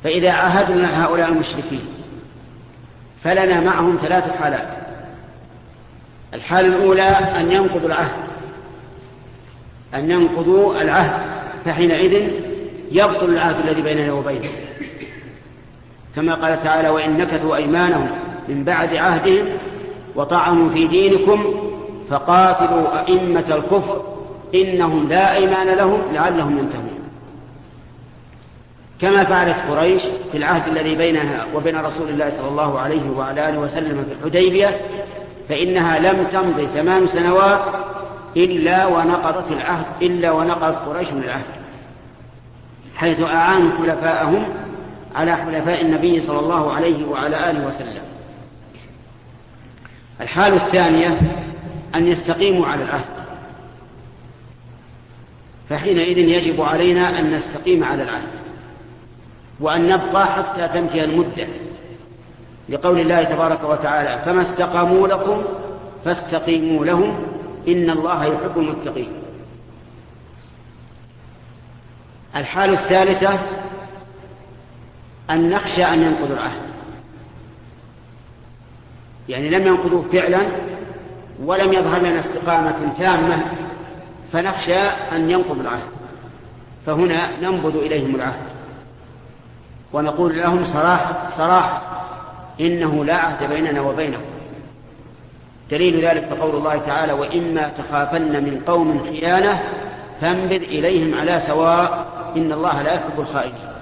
فإذا عاهدنا هؤلاء المشركين فلنا معهم 3 حالات. الحالة الأولى أن ينقضوا العهد، فحينئذ يبطل العهد الذي بيننا وبينهم، كما قال تعالى: وإن نكثوا أيمانهم من بعد عهدهم وطعنوا في دينكم فقاتلوا أئمة الكفر إنهم لا أيمان لهم لعلهم ينتهون. كما فعلت قريش في العهد الذي بينها وبين رسول الله صلى الله عليه وعلى آله وسلم في الحديبية، فإنها لم تمضي 8 سنوات إلا ونقضت قريش من العهد، حيث أعانوا حلفاءهم على حلفاء النبي صلى الله عليه وعلى آله وسلم. الحالة الثانية أن يستقيموا على العهد، فحينئذ يجب علينا أن نستقيم على العهد وأن نبقى حتى تنتهي المدة، لقول الله تبارك وتعالى: فما استقاموا لكم فاستقيموا لهم إن الله يحب المتقين. الحالة الثالثة أن نخشى أن ينقضوا العهد، يعني لم ينقضوه فعلا ولم يظهر لنا استقامة تامة، فنخشى أن ينقضوا العهد، فهنا ننبذ إليهم العهد ونقول لهم صراحة إنه لا عهد بيننا وبينهم. دليل ذلك قول الله تعالى: وإما تخافن من قوم خيانة فانبذ إليهم على سواء إن الله لا يحب الخائنين.